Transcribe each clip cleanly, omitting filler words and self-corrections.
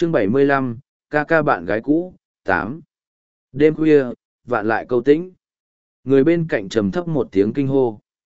Chương 75, ca ca bạn gái cũ, 8. Đêm khuya, vạn lại câu tĩnh. Người bên cạnh trầm thấp một tiếng kinh hô.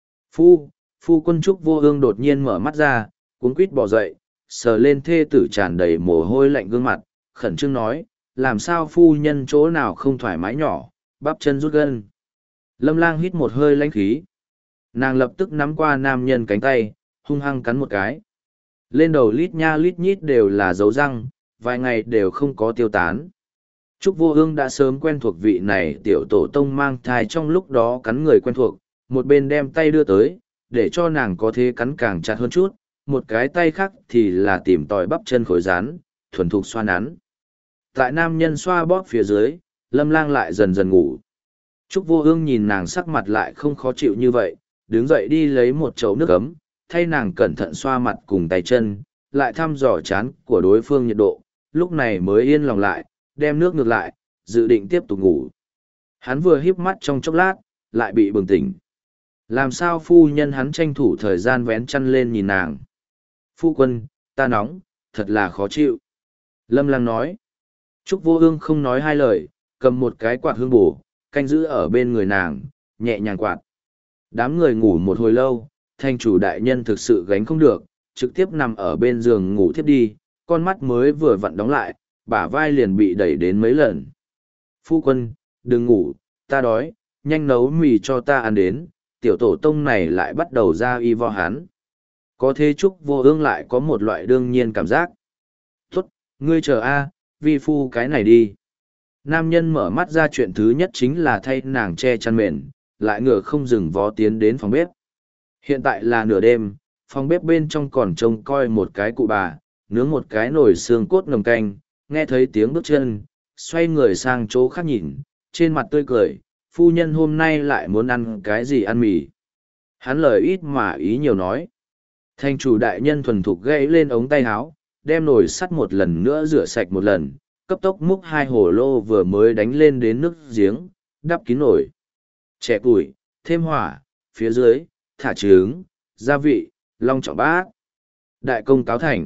Phu quân Trúc Vô Ương đột nhiên mở mắt ra, cuống quýt bỏ dậy, sờ lên thê tử tràn đầy mồ hôi lạnh gương mặt, khẩn trương nói, làm sao phu nhân chỗ nào không thoải mái nhỏ, bắp chân rút gân. Lâm Lang hít một hơi lãnh khí. Nàng lập tức nắm qua nam nhân cánh tay, hung hăng cắn một cái. Lên đầu lít nha lít nhít đều là dấu răng, vài ngày đều không có tiêu tán. Trúc Vô Ương đã sớm quen thuộc vị này tiểu tổ tông mang thai trong lúc đó cắn người quen thuộc, một bên đem tay đưa tới, để cho nàng có thế cắn càng chặt hơn chút, một cái tay khác thì là tìm tòi bắp chân khối rán, thuần thục xoa nắn. Tại nam nhân xoa bóp phía dưới, Lâm Lang lại dần dần ngủ. Trúc Vô Ương nhìn nàng sắc mặt lại không khó chịu như vậy, đứng dậy đi lấy một chậu nước ấm, thay nàng cẩn thận xoa mặt cùng tay chân, lại thăm dò trán của đối phương nhiệt độ, lúc này mới yên lòng lại, đem nước ngược lại, dự định tiếp tục ngủ. Hắn vừa híp mắt trong chốc lát, lại bị bừng tỉnh. Làm sao phu nhân hắn tranh thủ thời gian vén chăn lên nhìn nàng. Phu quân, ta nóng, thật là khó chịu. Lâm Lang nói. Trúc Vô Ương không nói hai lời, cầm một cái quạt hương bổ, canh giữ ở bên người nàng, nhẹ nhàng quạt. Đám người ngủ một hồi lâu, thành chủ đại nhân thực sự gánh không được, trực tiếp nằm ở bên giường ngủ thiếp đi, con mắt mới vừa vặn đóng lại, bả vai liền bị đẩy đến mấy lần. Phu quân, đừng ngủ, ta đói, nhanh nấu mì cho ta ăn đến, tiểu tổ tông này lại bắt đầu ra y vo hắn. Có thế Trúc Vô Ương lại có một loại đương nhiên cảm giác. Tốt, ngươi chờ a, vi phu cái này đi. Nam nhân mở mắt ra chuyện thứ nhất chính là thay nàng che chăn mền, lại ngựa không dừng vó tiến đến phòng bếp. Hiện tại là nửa đêm, phòng bếp bên trong còn trông coi một cái cụ bà, nướng một cái nồi xương cốt nồng canh, nghe thấy tiếng bước chân, xoay người sang chỗ khác nhìn, trên mặt tươi cười, phu nhân hôm nay lại muốn ăn cái gì ăn mì. Hắn lời ít mà ý nhiều nói. Thành chủ đại nhân thuần thục gãy lên ống tay áo, đem nồi sắt một lần nữa rửa sạch một lần, cấp tốc múc hai hồ lô vừa mới đánh lên đến nước giếng, đắp kín nồi. Chẻ củi, thêm hỏa, phía dưới, thả trứng, gia vị, long trọng bát. Đại công cáo thành.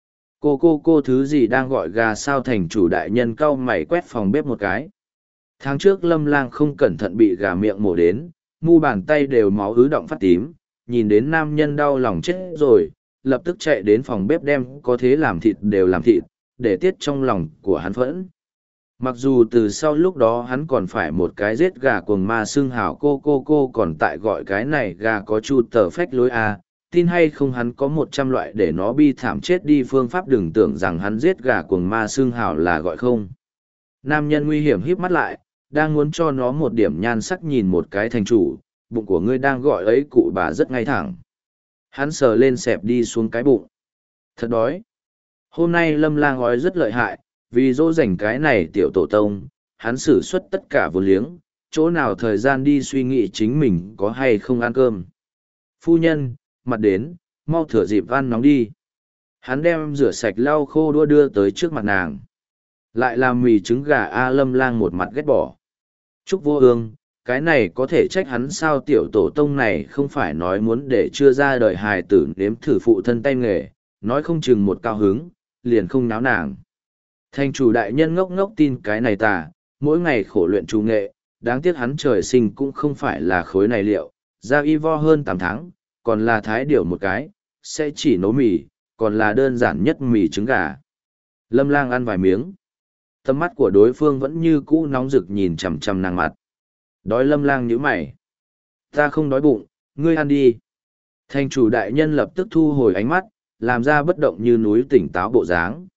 Cô thứ gì đang gọi gà sao thành chủ đại nhân cau mày quét phòng bếp một cái. Tháng trước Lâm Lang không cẩn thận bị gà miệng mổ đến, mu bàn tay đều máu ứ động phát tím, nhìn đến nam nhân đau lòng chết rồi, lập tức chạy đến phòng bếp đem có thế làm thịt đều làm thịt, để tiết trong lòng của hắn phẫn. Mặc dù từ sau lúc đó hắn còn phải một cái giết gà cuồng ma xương hảo cô còn tại gọi cái này gà có chu tờ phách lối a, tin hay không hắn có 100 loại để nó bi thảm chết đi phương pháp, đừng tưởng rằng hắn giết gà cuồng ma xương hảo là gọi không. Nam nhân nguy hiểm híp mắt lại, đang muốn cho nó một điểm nhan sắc nhìn một cái thành chủ, bụng của ngươi đang gọi ấy cụ bà rất ngay thẳng. Hắn sờ lên xẹp đi xuống cái bụng. Thật đói. Hôm nay Lâm Lang ói rất lợi hại, vì dỗ dành cái này tiểu tổ tông, hắn sử xuất tất cả vốn liếng, chỗ nào thời gian đi suy nghĩ chính mình có hay không ăn cơm. Phu nhân, mặt đến, mau thửa dịp ăn nóng đi. Hắn đem rửa sạch lau khô đua đưa tới trước mặt nàng. Lại làm mì trứng gà a. Lâm Lang một mặt ghét bỏ. Trúc Vô Ương, cái này có thể trách hắn sao, tiểu tổ tông này không phải nói muốn để chưa ra đời hài tử nếm thử phụ thân tay nghề, nói không chừng một cao hứng, liền không náo nàng. Thành chủ đại nhân ngốc ngốc tin cái này tà, mỗi ngày khổ luyện chủ nghệ, đáng tiếc hắn trời sinh cũng không phải là khối này liệu, ra y vo hơn 8 tháng, còn là thái điều một cái, sẽ chỉ nấu mì, còn là đơn giản nhất mì trứng gà. Lâm Lang ăn vài miếng. Tầm mắt của đối phương vẫn như cũ nóng rực nhìn chằm chằm nàng mặt. Đói. Lâm Lang nhíu mày. Ta không đói bụng, ngươi ăn đi. Thành chủ đại nhân lập tức thu hồi ánh mắt, làm ra bất động như núi tỉnh táo bộ dáng.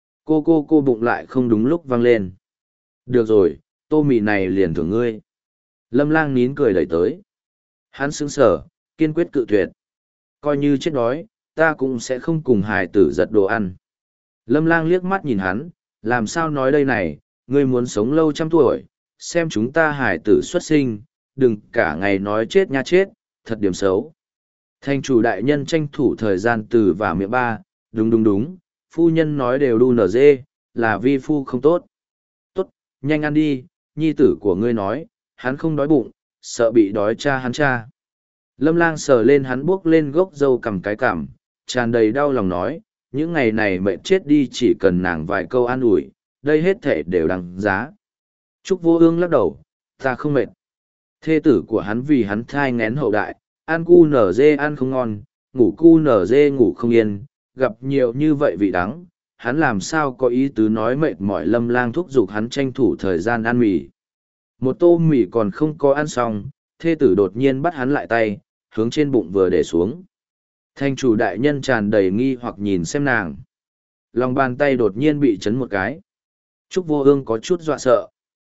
Cô bụng lại không đúng lúc vang lên. Được rồi, tô mì này liền thưởng ngươi. Lâm Lang nín cười đẩy tới. Hắn sững sờ, kiên quyết cự tuyệt. Coi như chết đói, ta cũng sẽ không cùng hài tử giật đồ ăn. Lâm Lang liếc mắt nhìn hắn, làm sao nói đây này, ngươi muốn sống lâu 100 tuổi, xem chúng ta hài tử xuất sinh, đừng cả ngày nói chết nha chết, thật điểm xấu. Thành chủ đại nhân tranh thủ thời gian từ và miệng ba, đúng, phu nhân nói đều đu nở dê, là vi phu không tốt. Tốt, nhanh ăn đi, nhi tử của ngươi nói, hắn không đói bụng, sợ bị đói cha hắn cha. Lâm Lang sờ lên hắn buốc lên gốc râu cầm cái cảm, tràn đầy đau lòng nói, những ngày này mệt chết đi chỉ cần nàng vài câu an ủi, đây hết thể đều đằng giá. Trúc Vô Ương lắc đầu, ta không mệt. Thê tử của hắn vì hắn thai ngén hậu đại, ăn cu nở dê ăn không ngon, ngủ cu nở dê ngủ không yên, gặp nhiều như vậy vị đắng, hắn làm sao có ý tứ nói mệt mỏi. Lâm Lang thúc giục hắn tranh thủ thời gian ăn mì. Một tô mì còn không có ăn xong, thê tử đột nhiên bắt hắn lại tay, hướng trên bụng vừa để xuống. Thành chủ đại nhân tràn đầy nghi hoặc nhìn xem nàng. Lòng bàn tay đột nhiên bị chấn một cái. Trúc Vô Ương có chút dọa sợ.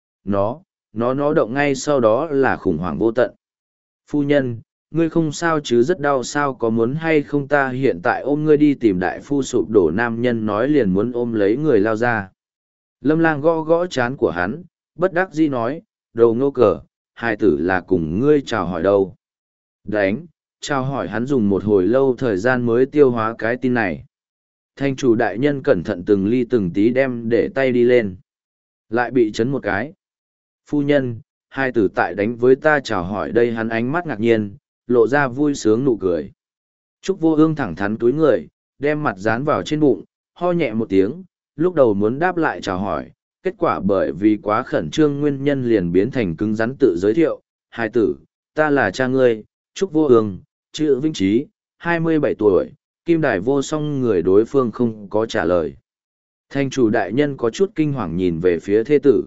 Nó động ngay sau đó là khủng hoảng vô tận. Phu nhân, ngươi không sao chứ, rất đau sao, có muốn hay không ta hiện tại ôm ngươi đi tìm đại phu? Sụp đổ nam nhân nói liền muốn ôm lấy người lao ra. Lâm Lang gõ gõ trán của hắn, bất đắc dĩ nói, đồ ngô cờ, hai tử là cùng ngươi chào hỏi đâu. Đánh, chào hỏi hắn dùng một hồi lâu thời gian mới tiêu hóa cái tin này. Thành chủ đại nhân cẩn thận từng ly từng tí đem để tay đi lên. Lại bị chấn một cái. Phu nhân, hai tử tại đánh với ta chào hỏi đây. Hắn ánh mắt ngạc nhiên, lộ ra vui sướng nụ cười. Trúc Vô Ương thẳng thắn túi người, đem mặt dán vào trên bụng, ho nhẹ một tiếng, lúc đầu muốn đáp lại chào hỏi, kết quả bởi vì quá khẩn trương nguyên nhân liền biến thành cứng rắn tự giới thiệu. Hai tử, ta là cha ngươi, Trúc Vô Ương, chữ Vinh Trí, 27 tuổi, kim đài vô song. Người đối phương không có trả lời. Thành chủ đại nhân có chút kinh hoàng nhìn về phía thê tử.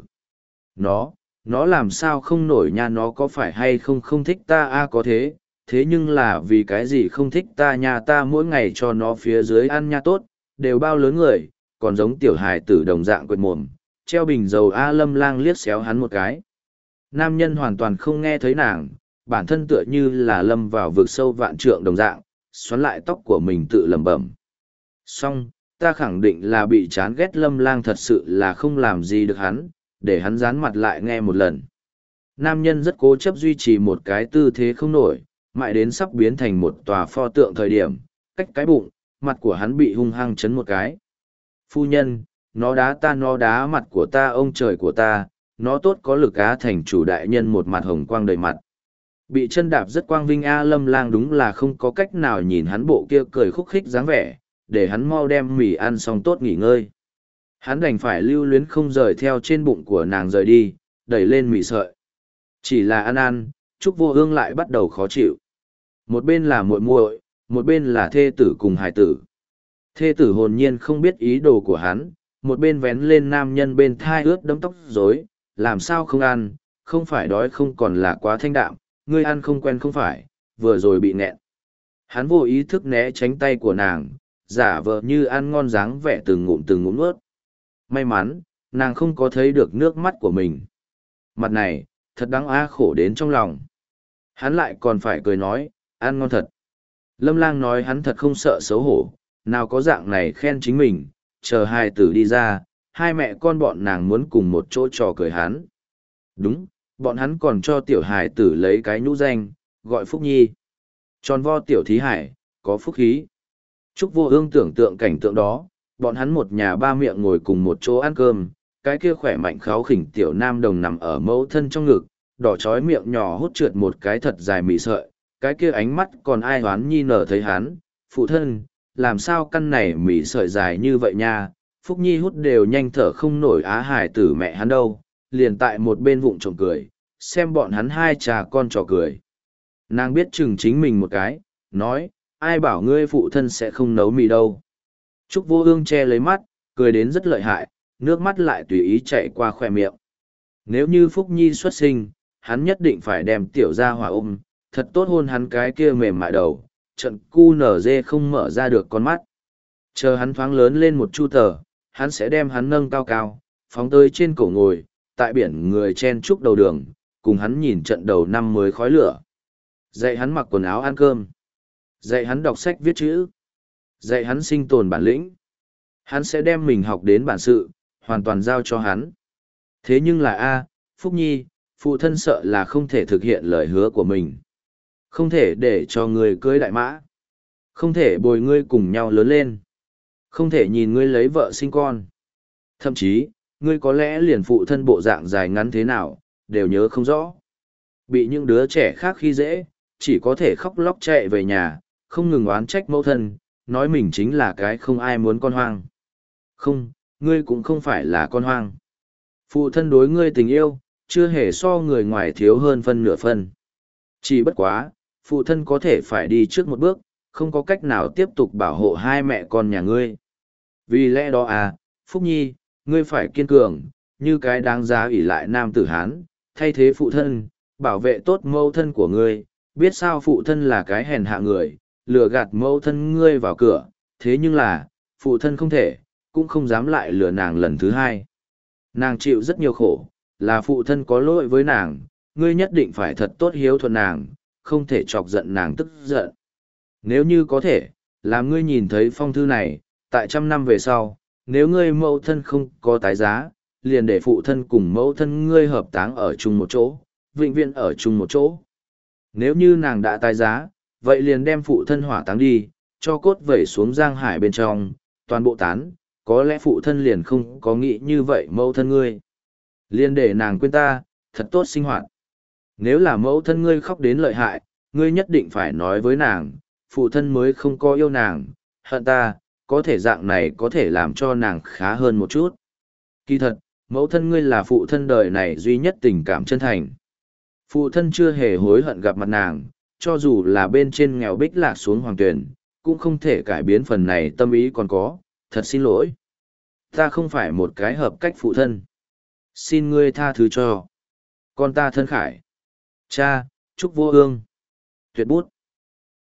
Nó làm sao không nổi nha, nó có phải hay không không thích ta a? Có thế nhưng là vì cái gì không thích ta nha? Ta mỗi ngày cho nó phía dưới ăn nha, tốt, đều bao lớn người, còn giống tiểu hài tử đồng dạng quệt mồm, treo bình dầu a. Lâm Lang liếc xéo hắn một cái. Nam nhân hoàn toàn không nghe thấy nàng, bản thân tựa như là lâm vào vực sâu vạn trượng đồng dạng, xoắn lại tóc của mình tự lẩm bẩm. Xong, ta khẳng định là bị chán ghét. Lâm Lang thật sự là không làm gì được hắn, để hắn dán mặt lại nghe một lần. Nam nhân rất cố chấp duy trì một cái tư thế không nổi, mãi đến sắp biến thành một tòa pho tượng thời điểm, cách cái bụng, mặt của hắn bị hung hăng chấn một cái. Phu nhân, nó đá mặt của ta, ông trời của ta, nó tốt có lực á. Thành chủ đại nhân một mặt hồng quang đầy mặt. Bị chân đạp rất quang vinh a. Lâm Lang đúng là không có cách nào nhìn hắn bộ kia cười khúc khích dáng vẻ, để hắn mau đem mì ăn xong tốt nghỉ ngơi. Hắn đành phải lưu luyến không rời theo trên bụng của nàng rời đi, đẩy lên mì sợi. Chỉ là ăn, Trúc Vô Ương lại bắt đầu khó chịu. Một bên là muội muội, một bên là thê tử cùng hài tử. Thê tử hồn nhiên không biết ý đồ của hắn, một bên vén lên nam nhân bên thai ướt đẫm tóc rối, làm sao không ăn, không phải đói không còn là quá thanh đạm, ngươi ăn không quen không phải, vừa rồi bị nghẹn. Hắn vô ý thức né tránh tay của nàng, giả vờ như ăn ngon dáng vẻ từng ngụm nuốt. May mắn, nàng không có thấy được nước mắt của mình. Mặt này, thật đáng á, khổ đến trong lòng. Hắn lại còn phải cười nói, ăn ngon thật. Lâm Lang nói hắn thật không sợ xấu hổ, nào có dạng này khen chính mình, chờ hai tử đi ra, hai mẹ con bọn nàng muốn cùng một chỗ trò cười hắn. Đúng, bọn hắn còn cho tiểu hài tử lấy cái nhũ danh, gọi Phúc Nhi. Tròn vo tiểu thí hải, có phúc khí. Trúc Vô Ương tưởng tượng cảnh tượng đó, bọn hắn một nhà ba miệng ngồi cùng một chỗ ăn cơm, cái kia khỏe mạnh kháu khỉnh tiểu nam đồng nằm ở mẫu thân trong ngực, đỏ chói miệng nhỏ hút trượt một cái thật dài mị sợi, cái kia ánh mắt còn ai hoán nhi nở thấy hắn, phụ thân, làm sao căn này mị sợi dài như vậy nha, Phúc Nhi hút đều nhanh thở không nổi á. Hải tử mẹ hắn đâu, liền tại một bên vụng trộm cười, xem bọn hắn hai cha con trò cười. Nàng biết chừng chính mình một cái, nói, ai bảo ngươi phụ thân sẽ không nấu mì đâu. Trúc Vô Ương che lấy mắt, cười đến rất lợi hại, nước mắt lại tùy ý chạy qua khỏe miệng. Nếu như Phúc Nhi xuất sinh, hắn nhất định phải đem tiểu gia hỏa ôm, thật tốt hôn hắn cái kia mềm mại đầu, trận cu nở dê không mở ra được con mắt. Chờ hắn thoáng lớn lên một chu tờ, hắn sẽ đem hắn nâng cao cao, phóng tới trên cổ ngồi, tại biển người chen chúc đầu đường, cùng hắn nhìn trận đầu năm mới khói lửa. Dạy hắn mặc quần áo ăn cơm. Dạy hắn đọc sách viết chữ. Dạy hắn sinh tồn bản lĩnh. Hắn sẽ đem mình học đến bản sự, hoàn toàn giao cho hắn. Thế nhưng là Phúc Nhi, phụ thân sợ là không thể thực hiện lời hứa của mình. Không thể để cho người cưới đại mã. Không thể bồi ngươi cùng nhau lớn lên. Không thể nhìn ngươi lấy vợ sinh con. Thậm chí, ngươi có lẽ liền phụ thân bộ dạng dài ngắn thế nào, đều nhớ không rõ. Bị những đứa trẻ khác khi dễ, chỉ có thể khóc lóc chạy về nhà, không ngừng oán trách mẫu thân, nói mình chính là cái không ai muốn con hoang. Không, ngươi cũng không phải là con hoang. Phụ thân đối ngươi tình yêu, chưa hề so người ngoài thiếu hơn phân nửa phân. Chỉ bất quá, phụ thân có thể phải đi trước một bước, không có cách nào tiếp tục bảo hộ hai mẹ con nhà ngươi. Vì lẽ đó à, Phúc Nhi, ngươi phải kiên cường, như cái đáng giá ủy lại nam tử Hán, thay thế phụ thân, bảo vệ tốt mẫu thân của ngươi, biết sao phụ thân là cái hèn hạ người, lừa gạt mẫu thân ngươi vào cửa, thế nhưng là, phụ thân không thể, cũng không dám lại lừa nàng lần thứ hai. Nàng chịu rất nhiều khổ, là phụ thân có lỗi với nàng, ngươi nhất định phải thật tốt hiếu thuận nàng, không thể chọc giận nàng tức giận. Nếu như có thể, làm ngươi nhìn thấy phong thư này, tại 100 năm về sau, nếu ngươi mẫu thân không có tái giá, liền để phụ thân cùng mẫu thân ngươi hợp táng ở chung một chỗ, vĩnh viễn ở chung một chỗ. Nếu như nàng đã tái giá, vậy liền đem phụ thân hỏa táng đi, cho cốt vẩy xuống giang hải bên trong, toàn bộ tán, có lẽ phụ thân liền không có nghĩ như vậy mẫu thân ngươi. Liền để nàng quên ta, thật tốt sinh hoạt. Nếu là mẫu thân ngươi khóc đến lợi hại, ngươi nhất định phải nói với nàng, phụ thân mới không có yêu nàng, hận ta, có thể dạng này có thể làm cho nàng khá hơn một chút. Kỳ thật, mẫu thân ngươi là phụ thân đời này duy nhất tình cảm chân thành. Phụ thân chưa hề hối hận gặp mặt nàng, cho dù là bên trên nghèo bích lạc xuống hoàng tuyển, cũng không thể cải biến phần này tâm ý còn có, thật xin lỗi. Ta không phải một cái hợp cách phụ thân. Xin ngươi tha thứ cho. Con ta thân khải. Cha, Trúc Vô Ương. Tuyệt bút.